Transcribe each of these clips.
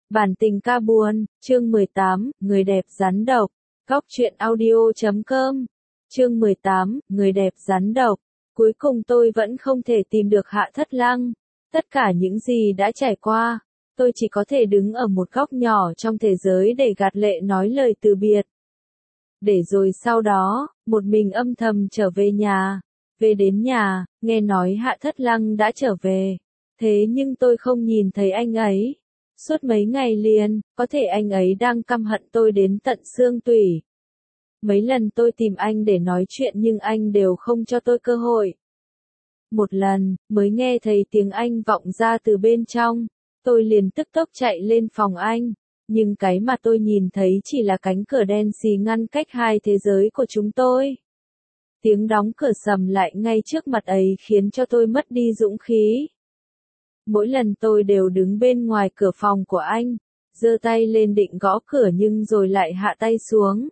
Bản tình ca buồn, chương 18, người đẹp rắn độc. Góc truyện audio.com. Chương 18, người đẹp rắn độc. Cuối cùng tôi vẫn không thể tìm được Hạ Thất Lăng. Tất cả những gì đã trải qua, tôi chỉ có thể đứng ở một góc nhỏ trong thế giới để gạt lệ nói lời từ biệt. Để rồi sau đó, một mình âm thầm trở về nhà. Về đến nhà, nghe nói Hạ Thất Lăng đã trở về. Thế nhưng tôi không nhìn thấy anh ấy. Suốt mấy ngày liền, có thể anh ấy đang căm hận tôi đến tận xương tủy. Mấy lần tôi tìm anh để nói chuyện nhưng anh đều không cho tôi cơ hội. Một lần, mới nghe thấy tiếng anh vọng ra từ bên trong, tôi liền tức tốc chạy lên phòng anh. Nhưng cái mà tôi nhìn thấy chỉ là cánh cửa đen xì ngăn cách hai thế giới của chúng tôi. Tiếng đóng cửa sầm lại ngay trước mặt ấy khiến cho tôi mất đi dũng khí. Mỗi lần tôi đều đứng bên ngoài cửa phòng của anh, giơ tay lên định gõ cửa nhưng rồi lại hạ tay xuống.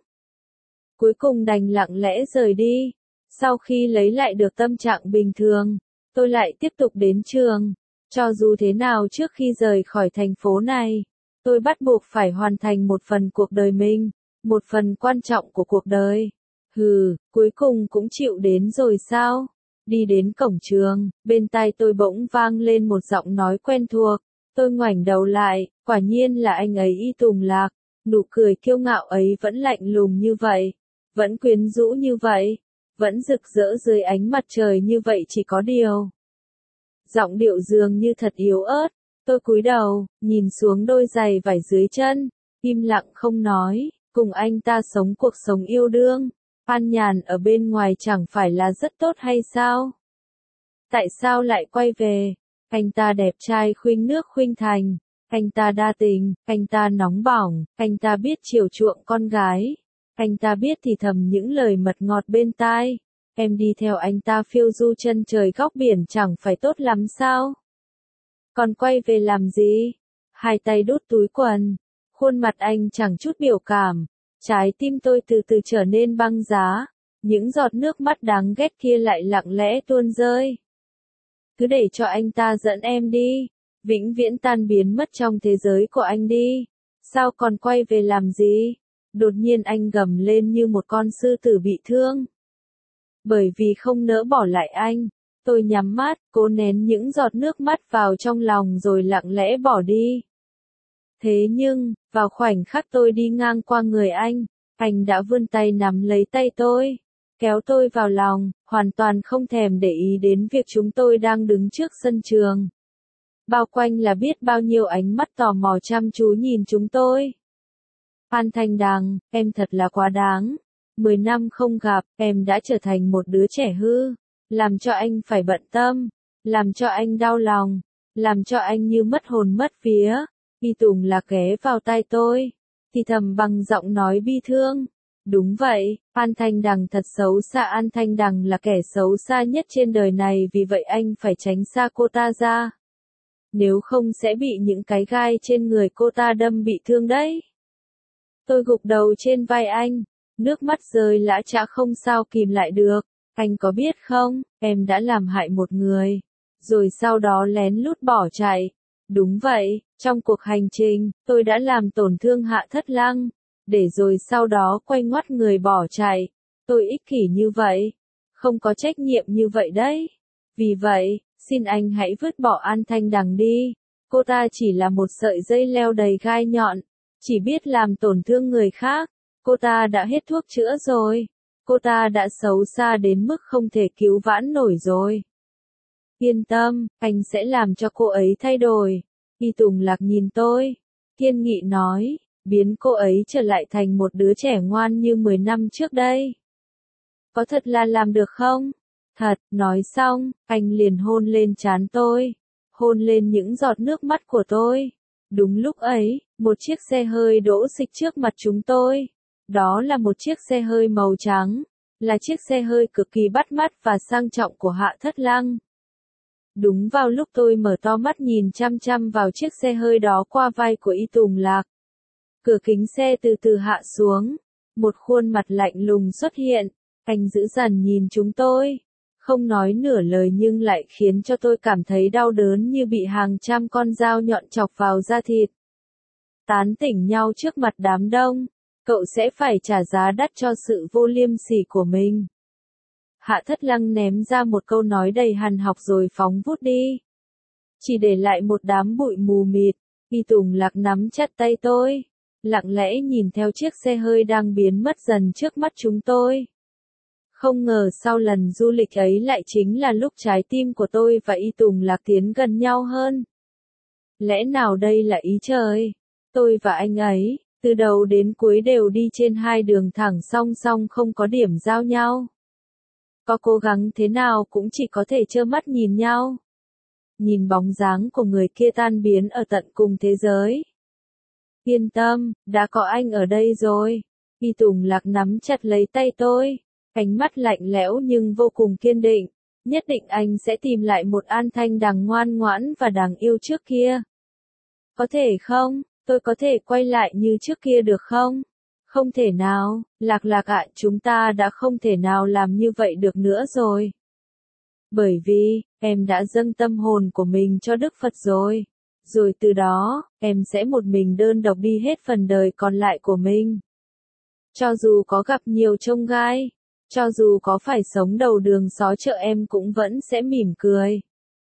Cuối cùng đành lặng lẽ rời đi. Sau khi lấy lại được tâm trạng bình thường, tôi lại tiếp tục đến trường. Cho dù thế nào trước khi rời khỏi thành phố này, tôi bắt buộc phải hoàn thành một phần cuộc đời mình, một phần quan trọng của cuộc đời. Cuối cùng cũng chịu đến rồi sao? Đi đến cổng trường, bên tai tôi bỗng vang lên một giọng nói quen thuộc. Tôi ngoảnh đầu lại, quả nhiên là anh ấy Y Tùng Lạc. Nụ cười kiêu ngạo ấy vẫn lạnh lùng như vậy, vẫn quyến rũ như vậy, vẫn rực rỡ dưới ánh mặt trời như vậy, chỉ có điều. Giọng điệu dường như thật yếu ớt. Tôi cúi đầu, nhìn xuống đôi giày vải dưới chân, im lặng không nói, cùng anh ta sống cuộc sống yêu đương. An nhàn ở bên ngoài chẳng phải là rất tốt hay sao? Tại sao lại quay về? Anh ta đẹp trai khuynh nước khuynh thành, anh ta đa tình, anh ta nóng bỏng, anh ta biết chiều chuộng con gái, anh ta biết thì thầm những lời mật ngọt bên tai. Em đi theo anh ta phiêu du chân trời góc biển chẳng phải tốt lắm sao? Còn quay về làm gì? Hai tay đút túi quần, khuôn mặt anh chẳng chút biểu cảm. Trái tim tôi từ từ trở nên băng giá, những giọt nước mắt đáng ghét kia lại lặng lẽ tuôn rơi. Cứ để cho anh ta dẫn em đi, vĩnh viễn tan biến mất trong thế giới của anh đi. Sao còn quay về làm gì? Đột nhiên anh gầm lên như một con sư tử bị thương. Bởi vì không nỡ bỏ lại anh, tôi nhắm mắt, cố nén những giọt nước mắt vào trong lòng rồi lặng lẽ bỏ đi. Thế nhưng, vào khoảnh khắc tôi đi ngang qua người anh đã vươn tay nắm lấy tay tôi, kéo tôi vào lòng, hoàn toàn không thèm để ý đến việc chúng tôi đang đứng trước sân trường. Bao quanh là biết bao nhiêu ánh mắt tò mò chăm chú nhìn chúng tôi. Phan Thanh Đằng, em thật là quá đáng. 10 năm không gặp, em đã trở thành một đứa trẻ hư, làm cho anh phải bận tâm, làm cho anh đau lòng, làm cho anh như mất hồn mất vía. Y Tùng Lạc ghé vào tai tôi, thì thầm bằng giọng nói bi thương. Đúng vậy, An Thanh Đằng thật xấu xa. An Thanh Đằng là kẻ xấu xa nhất trên đời này, vì vậy anh phải tránh xa cô ta ra. Nếu không sẽ bị những cái gai trên người cô ta đâm bị thương đấy. Tôi gục đầu trên vai anh, nước mắt rơi lã chã không sao kìm lại được. Anh có biết không, em đã làm hại một người, rồi sau đó lén lút bỏ chạy. Đúng vậy, trong cuộc hành trình, tôi đã làm tổn thương Hạ Thất Lăng, để rồi sau đó quay ngoắt người bỏ chạy. Tôi ích kỷ như vậy, không có trách nhiệm như vậy đấy. Vì vậy, xin anh hãy vứt bỏ An Thanh Đằng đi. Cô ta chỉ là một sợi dây leo đầy gai nhọn, chỉ biết làm tổn thương người khác. Cô ta đã hết thuốc chữa rồi. Cô ta đã xấu xa đến mức không thể cứu vãn nổi rồi. Yên tâm, anh sẽ làm cho cô ấy thay đổi. Y Tùng Lạc nhìn tôi, kiên nghị nói, biến cô ấy trở lại thành một đứa trẻ ngoan như 10 năm trước đây. Có thật là làm được không? Thật, nói xong, anh liền hôn lên trán tôi, hôn lên những giọt nước mắt của tôi. Đúng lúc ấy, một chiếc xe hơi đỗ xịch trước mặt chúng tôi. Đó là một chiếc xe hơi màu trắng, là chiếc xe hơi cực kỳ bắt mắt và sang trọng của Hạ Thất Lăng. Đúng vào lúc tôi mở to mắt nhìn chăm chăm vào chiếc xe hơi đó qua vai của Y Tùng Lạc, cửa kính xe từ từ hạ xuống, một khuôn mặt lạnh lùng xuất hiện. Anh dữ dằn nhìn chúng tôi, không nói nửa lời nhưng lại khiến cho tôi cảm thấy đau đớn như bị hàng trăm con dao nhọn chọc vào da thịt. tán tỉnh nhau trước mặt đám đông, cậu sẽ phải trả giá đắt cho sự vô liêm sỉ của mình. Hạ Thất Lăng ném ra một câu nói đầy hằn học rồi phóng vút đi. Chỉ để lại một đám bụi mù mịt. Y Tùng Lạc nắm chặt tay tôi, lặng lẽ nhìn theo chiếc xe hơi đang biến mất dần trước mắt chúng tôi. Không ngờ sau lần du lịch ấy lại chính là lúc trái tim của tôi và Y Tùng Lạc tiến gần nhau hơn. Lẽ nào đây là ý trời? Tôi và anh ấy, từ đầu đến cuối đều đi trên hai đường thẳng song song không có điểm giao nhau. Có cố gắng thế nào cũng chỉ có thể trơ mắt nhìn nhau. Nhìn bóng dáng của người kia tan biến ở tận cùng thế giới. Yên tâm, đã có anh ở đây rồi. Y Tùng Lạc nắm chặt lấy tay tôi, ánh mắt lạnh lẽo nhưng vô cùng kiên định. Nhất định anh sẽ tìm lại một An Thanh đằng ngoan ngoãn và đáng yêu trước kia. Có thể không? Tôi có thể quay lại như trước kia được không? Không thể nào, Lạc Lạc ạ, chúng ta đã không thể nào làm như vậy được nữa rồi. Bởi vì, em đã dâng tâm hồn của mình cho Đức Phật rồi. Rồi từ đó, em sẽ một mình đơn độc đi hết phần đời còn lại của mình. Cho dù có gặp nhiều chông gai, cho dù có phải sống đầu đường xó chợ em cũng vẫn sẽ mỉm cười.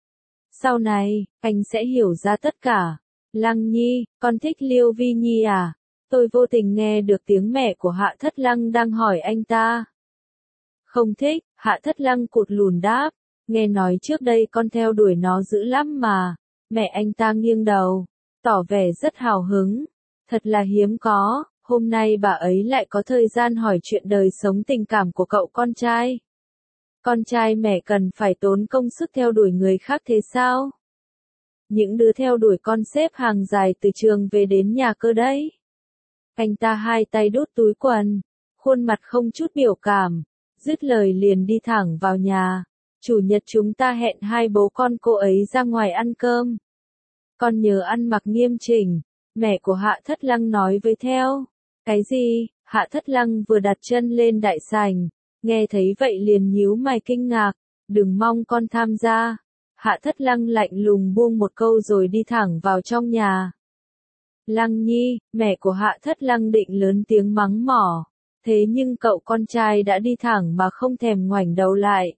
Sau này, anh sẽ hiểu ra tất cả. Lăng Nhi, con thích Liêu Vi Nhi à? Tôi vô tình nghe được tiếng mẹ của Hạ Thất Lăng đang hỏi anh ta. Không thích, Hạ Thất Lăng cụt lùn đáp. Nghe nói trước đây con theo đuổi nó dữ lắm mà. Mẹ anh ta nghiêng đầu, tỏ vẻ rất hào hứng. Thật là hiếm có, hôm nay bà ấy lại có thời gian hỏi chuyện đời sống tình cảm của cậu con trai. Con trai mẹ cần phải tốn công sức theo đuổi người khác thế sao? Những đứa theo đuổi con xếp hàng dài từ trường về đến nhà cơ đấy. Anh ta hai tay đút túi quần, khuôn mặt không chút biểu cảm, dứt lời liền đi thẳng vào nhà. Chủ nhật chúng ta hẹn hai bố con cô ấy ra ngoài ăn cơm. Con nhớ ăn mặc nghiêm chỉnh, mẹ của Hạ Thất Lăng nói với theo. Cái gì? Hạ Thất Lăng vừa đặt chân lên đại sảnh, nghe thấy vậy liền nhíu mày kinh ngạc, đừng mong con tham gia. Hạ Thất Lăng lạnh lùng buông một câu rồi đi thẳng vào trong nhà. Lăng Nhi, mẹ của Hạ Thất Lăng định lớn tiếng mắng mỏ, thế nhưng cậu con trai đã đi thẳng mà không thèm ngoảnh đầu lại.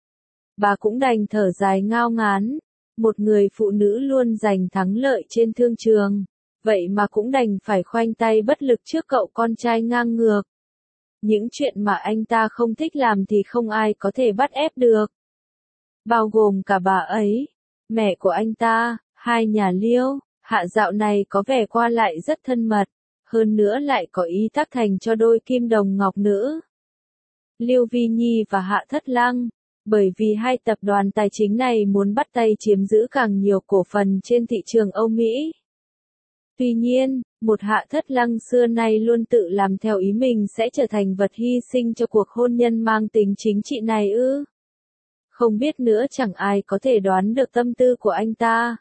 Bà cũng đành thở dài ngao ngán, một người phụ nữ luôn giành thắng lợi trên thương trường, vậy mà cũng đành phải khoanh tay bất lực trước cậu con trai ngang ngược. Những chuyện mà anh ta không thích làm thì không ai có thể bắt ép được. Bao gồm cả bà ấy, mẹ của anh ta, hai nhà Liêu, Hạ dạo này có vẻ qua lại rất thân mật, hơn nữa lại có ý tác thành cho đôi kim đồng ngọc nữ. Liêu Vi Nhi và Hạ Thất Lăng, bởi vì hai tập đoàn tài chính này muốn bắt tay chiếm giữ càng nhiều cổ phần trên thị trường Âu Mỹ. Tuy nhiên, một Hạ Thất Lăng xưa nay luôn tự làm theo ý mình sẽ trở thành vật hy sinh cho cuộc hôn nhân mang tính chính trị này ư? Không biết nữa, chẳng ai có thể đoán được tâm tư của anh ta.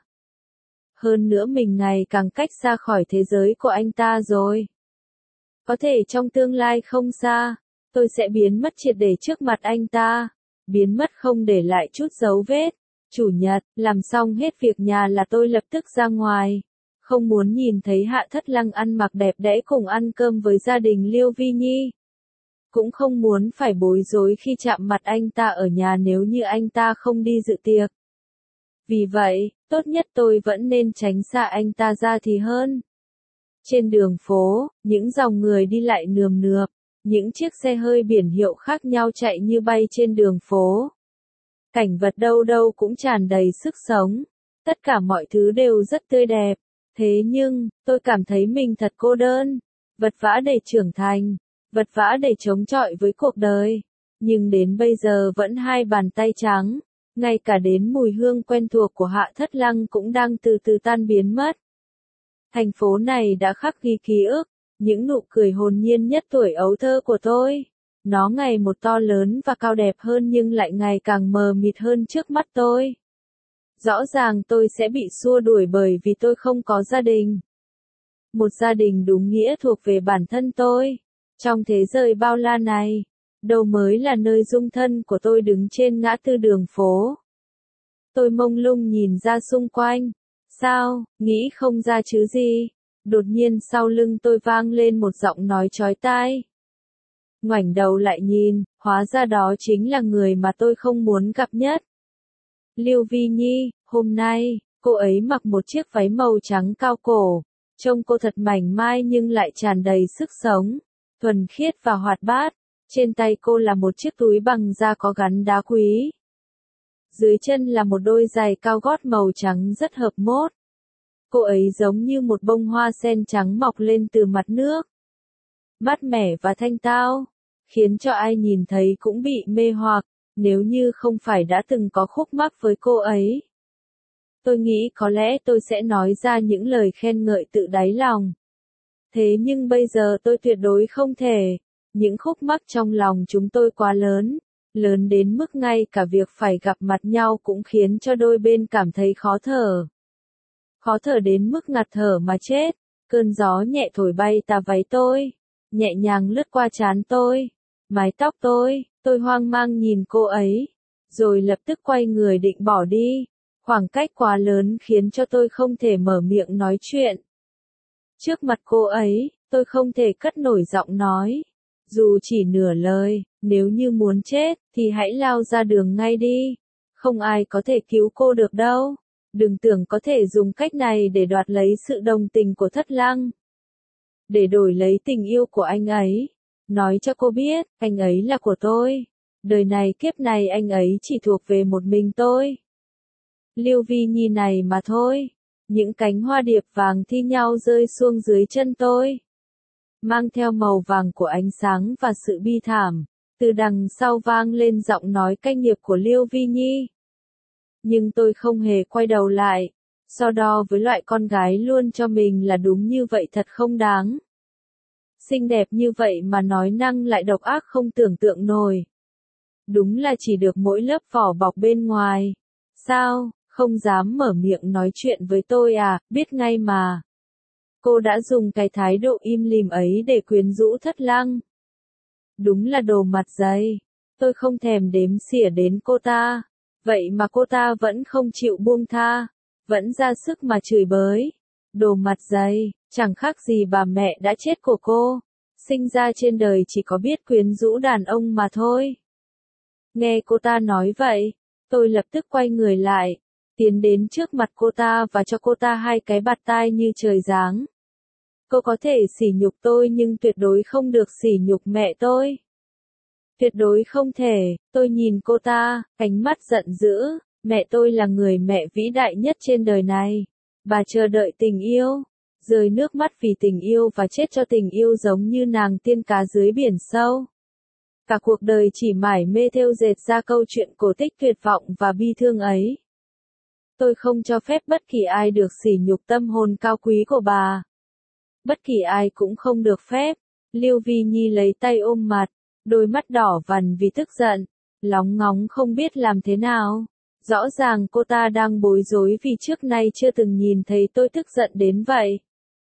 Hơn nữa mình ngày càng cách xa khỏi thế giới của anh ta rồi. Có thể trong tương lai không xa, tôi sẽ biến mất triệt để trước mặt anh ta. Biến mất không để lại chút dấu vết. Chủ nhật, làm xong hết việc nhà là tôi lập tức ra ngoài. Không muốn nhìn thấy Hạ Thất Lăng ăn mặc đẹp đẽ cùng ăn cơm với gia đình Liêu Vi Nhi. Cũng không muốn phải bối rối khi chạm mặt anh ta ở nhà nếu như anh ta không đi dự tiệc. Vì vậy, tốt nhất tôi vẫn nên tránh xa anh ta ra thì hơn. Trên đường phố, những dòng người đi lại nườm nượp, những chiếc xe hơi biển hiệu khác nhau chạy như bay trên đường phố. Cảnh vật đâu đâu cũng tràn đầy sức sống. Tất cả mọi thứ đều rất tươi đẹp. Thế nhưng, tôi cảm thấy mình thật cô đơn, vật vã để trưởng thành, vật vã để chống chọi với cuộc đời. Nhưng đến bây giờ vẫn hai bàn tay trắng, ngay cả đến mùi hương quen thuộc của Hạ Thất Lăng cũng đang từ từ tan biến mất. Thành phố này đã khắc ghi ký ức, những nụ cười hồn nhiên nhất tuổi ấu thơ của tôi. Nó ngày một to lớn và cao đẹp hơn nhưng lại ngày càng mờ mịt hơn trước mắt tôi. Rõ ràng tôi sẽ bị xua đuổi bởi vì tôi không có gia đình. Một gia đình đúng nghĩa thuộc về bản thân tôi. Trong thế giới bao la này, đâu mới là nơi dung thân của tôi đứng trên ngã tư đường phố. Tôi mông lung nhìn ra xung quanh. Sao, nghĩ không ra chứ gì? Đột nhiên sau lưng tôi vang lên một giọng nói chói tai. Ngoảnh đầu lại nhìn, hóa ra đó chính là người mà tôi không muốn gặp nhất. Lưu Vi Nhi, hôm nay, cô ấy mặc một chiếc váy màu trắng cao cổ, trông cô thật mảnh mai nhưng lại tràn đầy sức sống, thuần khiết và hoạt bát. Trên tay cô là một chiếc túi bằng da có gắn đá quý. Dưới chân là một đôi giày cao gót màu trắng rất hợp mốt. Cô ấy giống như một bông hoa sen trắng mọc lên từ mặt nước. Mát mẻ và thanh tao, khiến cho ai nhìn thấy cũng bị mê hoặc, nếu như không phải đã từng có khúc mắc với cô ấy. Tôi nghĩ có lẽ tôi sẽ nói ra những lời khen ngợi tự đáy lòng. Thế nhưng bây giờ tôi tuyệt đối không thể. Những khúc mắc trong lòng chúng tôi quá lớn, lớn đến mức ngay cả việc phải gặp mặt nhau cũng khiến cho đôi bên cảm thấy khó thở. Khó thở đến mức ngạt thở mà chết. Cơn gió nhẹ thổi bay tà váy tôi, nhẹ nhàng lướt qua trán tôi, mái tóc tôi hoang mang nhìn cô ấy, rồi lập tức quay người định bỏ đi. Khoảng cách quá lớn khiến cho tôi không thể mở miệng nói chuyện. Trước mặt cô ấy, tôi không thể cất nổi giọng nói. Dù chỉ nửa lời, nếu như muốn chết, thì hãy lao ra đường ngay đi. Không ai có thể cứu cô được đâu. Đừng tưởng có thể dùng cách này để đoạt lấy sự đồng tình của Thất Lăng. Để đổi lấy tình yêu của anh ấy. Nói cho cô biết, anh ấy là của tôi. Đời này kiếp này anh ấy chỉ thuộc về một mình tôi. Lưu Vi Nhi này mà thôi. Những cánh hoa điệp vàng thi nhau rơi xuống dưới chân tôi. Mang theo màu vàng của ánh sáng và sự bi thảm. Từ đằng sau vang lên giọng nói cay nghiệt của Lưu Vi Nhi. Nhưng tôi không hề quay đầu lại. So đo với loại con gái luôn cho mình là đúng như vậy thật không đáng. Xinh đẹp như vậy mà nói năng lại độc ác không tưởng tượng nổi. Đúng là chỉ được mỗi lớp vỏ bọc bên ngoài. Sao, không dám mở miệng nói chuyện với tôi à, biết ngay mà. Cô đã dùng cái thái độ im lìm ấy để quyến rũ Thất Lăng. Đúng là đồ mặt dày. Tôi không thèm đếm xỉa đến cô ta. Vậy mà cô ta vẫn không chịu buông tha. Vẫn ra sức mà chửi bới. Đồ mặt dày, chẳng khác gì bà mẹ đã chết của cô. Sinh ra trên đời chỉ có biết quyến rũ đàn ông mà thôi. Nghe cô ta nói vậy, tôi lập tức quay người lại, tiến đến trước mặt cô ta và cho cô ta hai cái bạt tai như trời giáng. Cô có thể sỉ nhục tôi nhưng tuyệt đối không được sỉ nhục mẹ tôi. Tuyệt đối không thể. Tôi nhìn cô ta, ánh mắt giận dữ. Mẹ tôi là người mẹ vĩ đại nhất trên đời này. Bà chờ đợi tình yêu, rơi nước mắt vì tình yêu và chết cho tình yêu giống như nàng tiên cá dưới biển sâu. Cả cuộc đời chỉ mải mê thêu dệt ra câu chuyện cổ tích tuyệt vọng và bi thương ấy. Tôi không cho phép bất kỳ ai được sỉ nhục tâm hồn cao quý của bà. Bất kỳ ai cũng không được phép. Lưu Vi Nhi lấy tay ôm mặt, đôi mắt đỏ vằn vì tức giận, lóng ngóng không biết làm thế nào. Rõ ràng cô ta đang bối rối vì trước nay chưa từng nhìn thấy tôi tức giận đến vậy.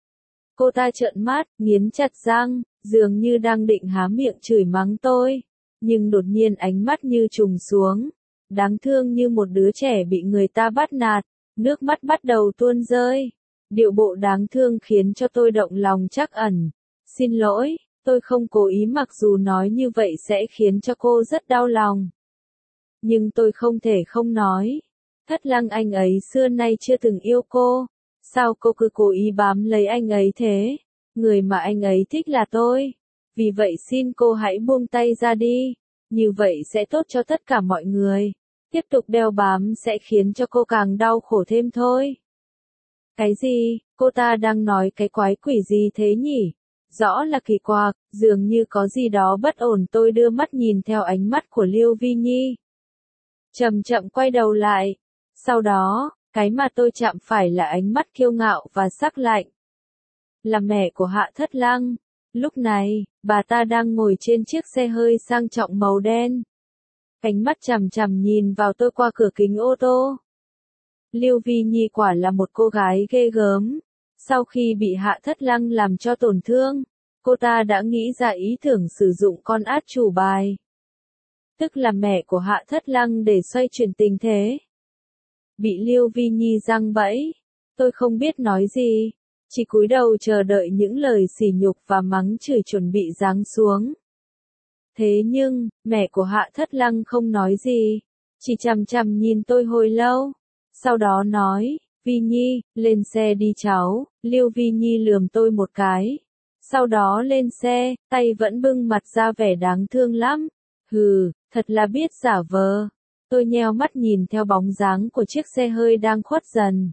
Cô ta trợn mắt, nghiến chặt răng, dường như đang định há miệng chửi mắng tôi. Nhưng đột nhiên ánh mắt như trùng xuống. Đáng thương như một đứa trẻ bị người ta bắt nạt, nước mắt bắt đầu tuôn rơi. Điệu bộ đáng thương khiến cho tôi động lòng trắc ẩn. Xin lỗi, tôi không cố ý mặc dù nói như vậy sẽ khiến cho cô rất đau lòng. Nhưng tôi không thể không nói. Thất Lăng anh ấy xưa nay chưa từng yêu cô. Sao cô cứ cố ý bám lấy anh ấy thế? Người mà anh ấy thích là tôi. Vì vậy xin cô hãy buông tay ra đi. Như vậy sẽ tốt cho tất cả mọi người. Tiếp tục đeo bám sẽ khiến cho cô càng đau khổ thêm thôi. Cái gì? Cô ta đang nói cái quái quỷ gì thế nhỉ? Rõ là kỳ quặc, dường như có gì đó bất ổn. Tôi đưa mắt nhìn theo ánh mắt của Lưu Vi Nhi. Chậm chậm quay đầu lại. Sau đó, cái mà tôi chạm phải là ánh mắt kiêu ngạo và sắc lạnh. Là mẹ của Hạ Thất Lăng. Lúc này, bà ta đang ngồi trên chiếc xe hơi sang trọng màu đen. Ánh mắt chằm chằm nhìn vào tôi qua cửa kính ô tô. Lưu Vi Nhi quả là một cô gái ghê gớm. Sau khi bị Hạ Thất Lăng làm cho tổn thương, cô ta đã nghĩ ra ý tưởng sử dụng con át chủ bài. Tức là mẹ của Hạ Thất Lăng để xoay chuyển tình thế. Bị Lưu Vi Nhi giăng bẫy. Tôi không biết nói gì. chỉ cúi đầu chờ đợi những lời sỉ nhục và mắng chửi chuẩn bị giáng xuống. Thế nhưng, mẹ của Hạ Thất Lăng không nói gì, chỉ chằm chằm nhìn tôi hồi lâu. Sau đó nói, Vi Nhi, lên xe đi cháu. Liêu Vi Nhi lườm tôi một cái. Sau đó lên xe, tay vẫn bưng mặt ra vẻ đáng thương lắm. Hừ, thật là biết giả vờ. Tôi nheo mắt nhìn theo bóng dáng của chiếc xe hơi đang khuất dần.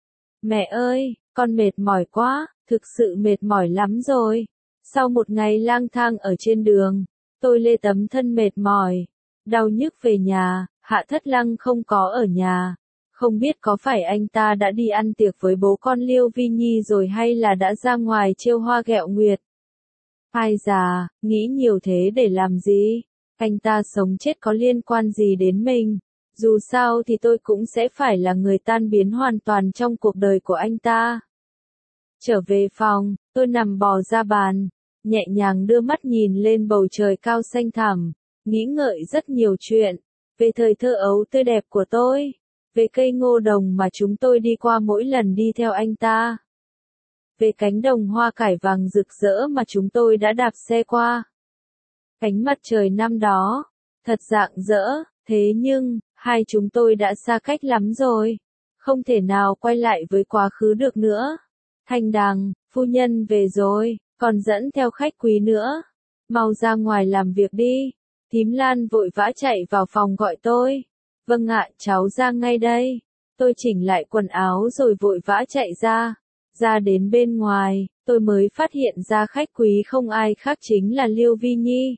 Mẹ ơi, con mệt mỏi quá, thực sự mệt mỏi lắm rồi. Sau một ngày lang thang ở trên đường, tôi lê tấm thân mệt mỏi, đau nhức về nhà. Hạ Thất Lăng không có ở nhà. Không biết có phải anh ta đã đi ăn tiệc với bố con Liêu Vi Nhi rồi hay là đã ra ngoài trêu hoa ghẹo nguyệt. Ai già, nghĩ nhiều thế để làm gì? Anh ta sống chết có liên quan gì đến mình? Dù sao thì tôi cũng sẽ phải là người tan biến hoàn toàn trong cuộc đời của anh ta. Trở về phòng, tôi nằm bò ra bàn, nhẹ nhàng đưa mắt nhìn lên bầu trời cao xanh thẳm, nghĩ ngợi rất nhiều chuyện, về thời thơ ấu tươi đẹp của tôi, về cây ngô đồng mà chúng tôi đi qua mỗi lần đi theo anh ta, về cánh đồng hoa cải vàng rực rỡ mà chúng tôi đã đạp xe qua. Ánh mặt trời năm đó, thật rạng rỡ, thế nhưng, hai chúng tôi đã xa cách lắm rồi, không thể nào quay lại với quá khứ được nữa. Thanh Đằng, phu nhân về rồi, còn dẫn theo khách quý nữa. Mau ra ngoài làm việc đi. Thím Lan vội vã chạy vào phòng gọi tôi. Vâng ạ, cháu ra ngay đây. Tôi chỉnh lại quần áo rồi vội vã chạy ra. Ra đến bên ngoài, tôi mới phát hiện ra khách quý không ai khác chính là Liêu Vi Nhi.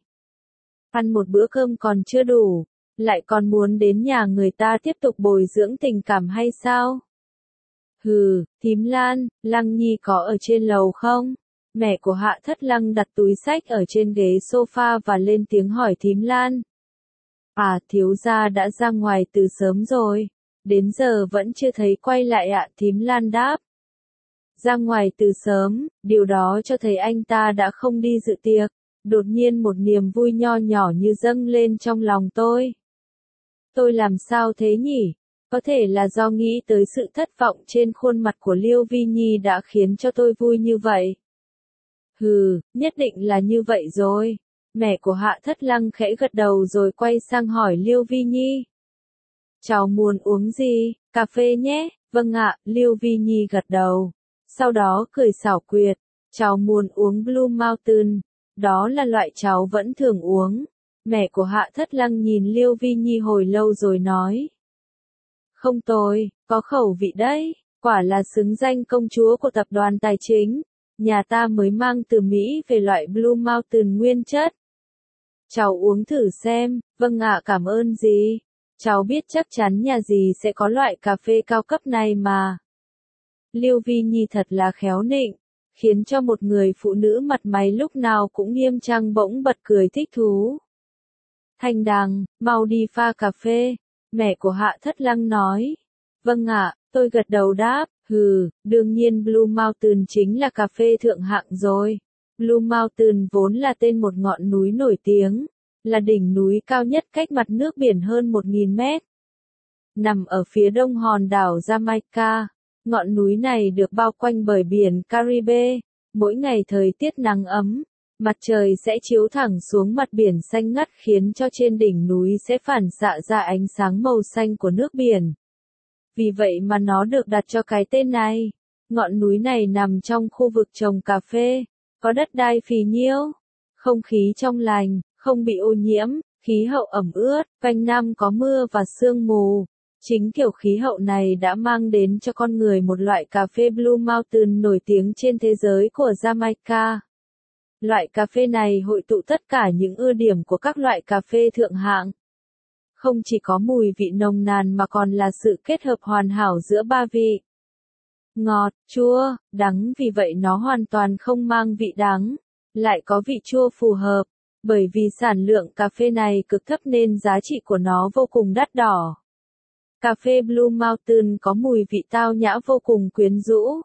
Ăn một bữa cơm còn chưa đủ, lại còn muốn đến nhà người ta tiếp tục bồi dưỡng tình cảm hay sao? Hừ, thím Lan, Lăng Nhi có ở trên lầu không? Mẹ của Hạ Thất Lăng đặt túi xách ở trên ghế sofa và lên tiếng hỏi thím Lan. À, thiếu gia đã ra ngoài từ sớm rồi, đến giờ vẫn chưa thấy quay lại ạ, thím Lan đáp. Ra ngoài từ sớm, điều đó cho thấy anh ta đã không đi dự tiệc. Đột nhiên một niềm vui nho nhỏ như dâng lên trong lòng tôi. Tôi làm sao thế nhỉ? Có thể là do nghĩ tới sự thất vọng trên khuôn mặt của Liêu Vi Nhi đã khiến cho tôi vui như vậy. Hừ, nhất định là như vậy rồi. Mẹ của Hạ Thất Lăng khẽ gật đầu rồi quay sang hỏi Liêu Vi Nhi. Cháu muốn uống gì? Cà phê nhé. Vâng ạ, Liêu Vi Nhi gật đầu. Sau đó cười xảo quyệt. Cháu muốn uống Blue Mountain. Đó là loại cháu vẫn thường uống. Mẹ của Hạ Thất Lăng nhìn Liêu Vi Nhi hồi lâu rồi nói. Không tồi, có khẩu vị đấy, quả là xứng danh công chúa của tập đoàn tài chính. Nhà ta mới mang từ Mỹ về loại Blue Mountain nguyên chất. Cháu uống thử xem. Vâng ạ, cảm ơn dì. Cháu biết chắc chắn nhà dì sẽ có loại cà phê cao cấp này mà. Liêu Vi Nhi thật là khéo nịnh, khiến cho một người phụ nữ mặt mày lúc nào cũng nghiêm trang bỗng bật cười thích thú. Thanh Đằng, mau đi pha cà phê. Mẹ của Hạ Thất Lăng nói. Vâng ạ, tôi gật đầu đáp. Hừ, đương nhiên Blue Mountain chính là cà phê thượng hạng rồi. Blue Mountain vốn là tên một ngọn núi nổi tiếng, là đỉnh núi cao nhất cách mặt nước biển hơn 1.000 mét. Nằm ở phía đông hòn đảo Jamaica, ngọn núi này được bao quanh bởi biển Caribe. Mỗi ngày thời tiết nắng ấm, mặt trời sẽ chiếu thẳng xuống mặt biển xanh ngắt khiến cho trên đỉnh núi sẽ phản xạ ra ánh sáng màu xanh của nước biển. Vì vậy mà nó được đặt cho cái tên này. Ngọn núi này nằm trong khu vực trồng cà phê, có đất đai phì nhiêu, không khí trong lành, không bị ô nhiễm, khí hậu ẩm ướt, quanh năm có mưa và sương mù. Chính kiểu khí hậu này đã mang đến cho con người một loại cà phê Blue Mountain nổi tiếng trên thế giới của Jamaica. Loại cà phê này hội tụ tất cả những ưu điểm của các loại cà phê thượng hạng. Không chỉ có mùi vị nồng nàn mà còn là sự kết hợp hoàn hảo giữa ba vị. Ngọt, chua, đắng, vì vậy nó hoàn toàn không mang vị đắng, lại có vị chua phù hợp, bởi vì sản lượng cà phê này cực thấp nên giá trị của nó vô cùng đắt đỏ. Cà phê Blue Mountain có mùi vị tao nhã vô cùng quyến rũ.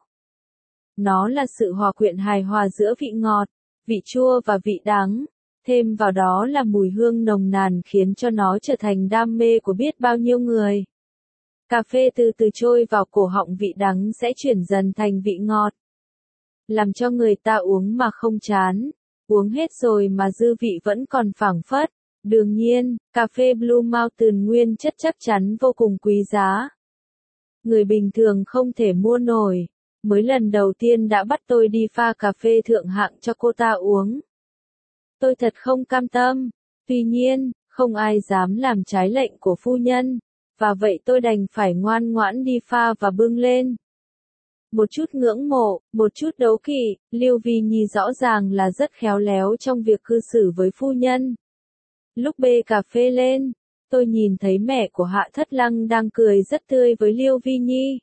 Nó là sự hòa quyện hài hòa giữa vị ngọt, vị chua và vị đắng. Thêm vào đó là mùi hương nồng nàn khiến cho nó trở thành đam mê của biết bao nhiêu người. Cà phê từ từ trôi vào cổ họng, vị đắng sẽ chuyển dần thành vị ngọt. làm cho người ta uống mà không chán, uống hết rồi mà dư vị vẫn còn phảng phất. Đương nhiên, cà phê Blue Mountain nguyên chất chắc chắn vô cùng quý giá. Người bình thường không thể mua nổi. Mới lần đầu tiên đã bắt tôi đi pha cà phê thượng hạng cho cô ta uống. Tôi thật không cam tâm. Tuy nhiên, không ai dám làm trái lệnh của phu nhân. Và vậy tôi đành phải ngoan ngoãn đi pha và bưng lên. Một chút ngưỡng mộ, một chút đố kỵ, Liêu Vi Nhi rõ ràng là rất khéo léo trong việc cư xử với phu nhân. Lúc bê cà phê lên, tôi nhìn thấy mẹ của Hạ Thất Lăng đang cười rất tươi với Liêu Vi Nhi.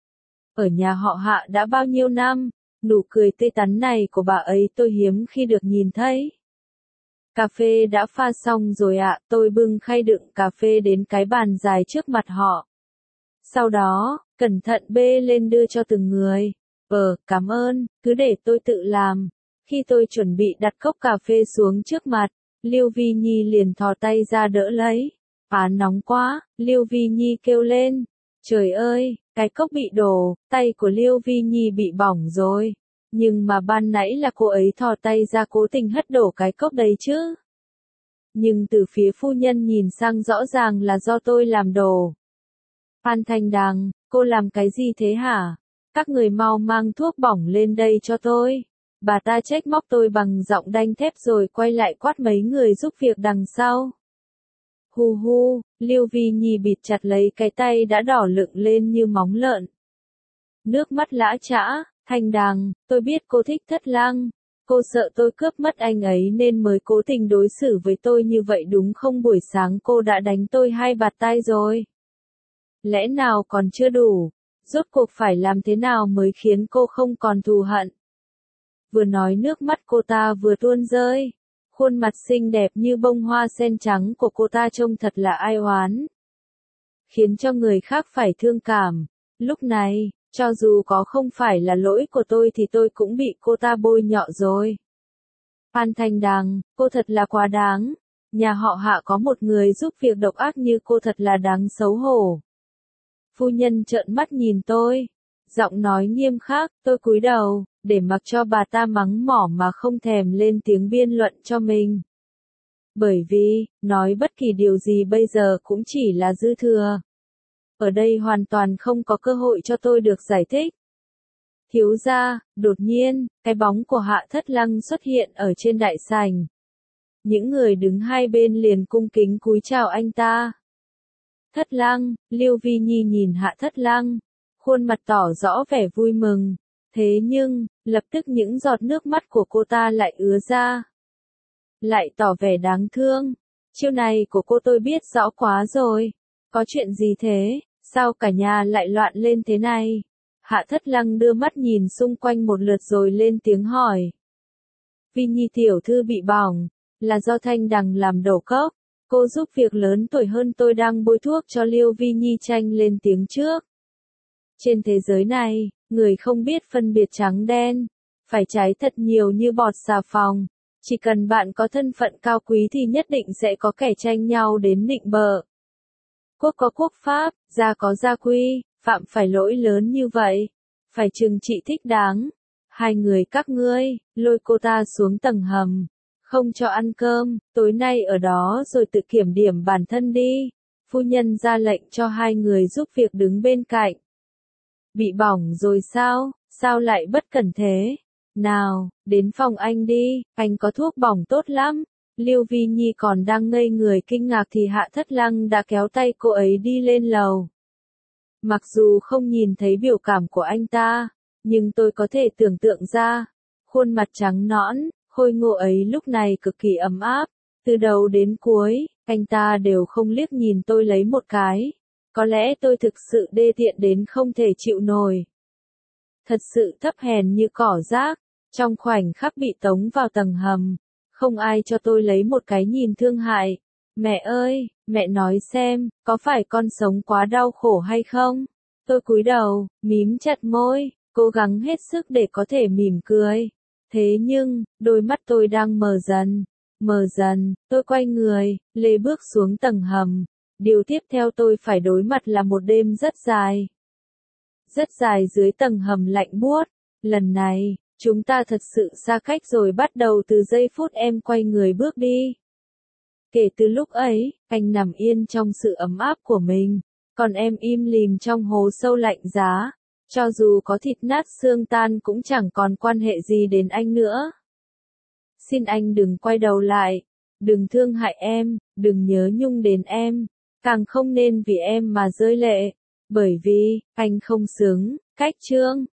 Ở nhà họ Hạ đã bao nhiêu năm, nụ cười tươi tắn này của bà ấy tôi hiếm khi được nhìn thấy. Cà phê đã pha xong rồi ạ, tôi bưng khay đựng cà phê đến cái bàn dài trước mặt họ. Sau đó, cẩn thận bê lên đưa cho từng người. Cảm ơn, cứ để tôi tự làm. Khi tôi chuẩn bị đặt cốc cà phê xuống trước mặt, Liêu Vi Nhi liền thò tay ra đỡ lấy. Nóng quá, Liêu Vi Nhi kêu lên. Trời ơi, cái cốc bị đổ, tay của Liêu Vi Nhi bị bỏng rồi. Nhưng mà ban nãy là cô ấy thò tay ra cố tình hất đổ cái cốc đấy chứ. Nhưng từ phía phu nhân nhìn sang rõ ràng là do tôi làm đổ. Phan Thanh Đằng, cô làm cái gì thế hả? Các người mau mang thuốc bỏng lên đây cho tôi. Bà ta trách móc tôi bằng giọng đanh thép rồi quay lại quát mấy người giúp việc đằng sau. Hu hu, Liêu Vi Nhi bịt chặt lấy cái tay đã đỏ lựng lên như móng lợn. Nước mắt lã chã, Thanh Đằng, tôi biết cô thích Thất Lăng. Cô sợ tôi cướp mất anh ấy nên mới cố tình đối xử với tôi như vậy đúng không? Buổi sáng cô đã đánh tôi 2 bạt tai rồi. Lẽ nào còn chưa đủ? Rốt cuộc phải làm thế nào mới khiến cô không còn thù hận? Vừa nói nước mắt cô ta vừa tuôn rơi. Khuôn mặt xinh đẹp như bông hoa sen trắng của cô ta trông thật là ai oán. Khiến cho người khác phải thương cảm. Lúc này, cho dù có không phải là lỗi của tôi thì tôi cũng bị cô ta bôi nhọ rồi. Phan Thanh Đằng, cô thật là quá đáng. Nhà họ Hạ có một người giúp việc độc ác như cô thật là đáng xấu hổ. Phu nhân trợn mắt nhìn tôi. Giọng nói nghiêm khắc, tôi cúi đầu, để mặc cho bà ta mắng mỏ mà không thèm lên tiếng biên luận cho mình. Bởi vì, nói bất kỳ điều gì bây giờ cũng chỉ là dư thừa. Ở đây hoàn toàn không có cơ hội cho tôi được giải thích. Thiếu gia, đột nhiên, cái bóng của Hạ Thất Lăng xuất hiện ở trên đại sảnh. Những người đứng hai bên liền cung kính cúi chào anh ta. Thất Lăng, Liêu Vi Nhi nhìn Hạ Thất Lăng, khuôn mặt tỏ rõ vẻ vui mừng. Thế nhưng, lập tức những giọt nước mắt của cô ta lại ứa ra. Lại tỏ vẻ đáng thương. Chiêu này của cô tôi biết rõ quá rồi. Có chuyện gì thế? Sao cả nhà lại loạn lên thế này? Hạ Thất Lăng đưa mắt nhìn xung quanh một lượt rồi lên tiếng hỏi. Vi Nhi tiểu thư bị bỏng, là do Thanh Đằng làm đổ cốc. Cô giúp việc lớn tuổi hơn tôi đang bôi thuốc cho Liêu Vi Nhi tranh lên tiếng trước. Trên thế giới này, người không biết phân biệt trắng đen, phải cháy thật nhiều như bọt xà phòng. Chỉ cần bạn có thân phận cao quý thì nhất định sẽ có kẻ tranh nhau đến nịnh bợ. Quốc có quốc pháp, gia có gia quy, phạm phải lỗi lớn như vậy, phải trừng trị thích đáng. Hai người các ngươi, lôi cô ta xuống tầng hầm, không cho ăn cơm, tối nay ở đó rồi tự kiểm điểm bản thân đi. Phu nhân ra lệnh cho hai người giúp việc đứng bên cạnh. Bị bỏng rồi sao, sao lại bất cẩn thế? Nào, đến phòng anh đi, anh có thuốc bỏng tốt lắm. Liêu Vi Nhi còn đang ngây người kinh ngạc thì Hạ Thất Lăng đã kéo tay cô ấy đi lên lầu. Mặc dù không nhìn thấy biểu cảm của anh ta, nhưng tôi có thể tưởng tượng ra, khuôn mặt trắng nõn, khôi ngô ấy lúc này cực kỳ ấm áp. Từ đầu đến cuối, anh ta đều không liếc nhìn tôi lấy một cái. Có lẽ tôi thực sự đê tiện đến không thể chịu nổi. Thật sự thấp hèn như cỏ rác, trong khoảnh khắc bị tống vào tầng hầm. Không ai cho tôi lấy một cái nhìn thương hại. Mẹ ơi, mẹ nói xem, có phải con sống quá đau khổ hay không? Tôi cúi đầu, mím chặt môi, cố gắng hết sức để có thể mỉm cười. Thế nhưng, đôi mắt tôi đang mờ dần, tôi quay người, lê bước xuống tầng hầm. Điều tiếp theo tôi phải đối mặt là một đêm rất dài. Rất dài dưới tầng hầm lạnh buốt. Lần này, Chúng ta thật sự xa cách rồi bắt đầu từ giây phút em quay người bước đi. Kể từ lúc ấy, anh nằm yên trong sự ấm áp của mình, còn em im lìm trong hố sâu lạnh giá. Cho dù có thịt nát xương tan cũng chẳng còn quan hệ gì đến anh nữa. Xin anh đừng quay đầu lại, đừng thương hại em, đừng nhớ nhung đến em, càng không nên vì em mà rơi lệ, bởi vì, anh không xứng. Cách chương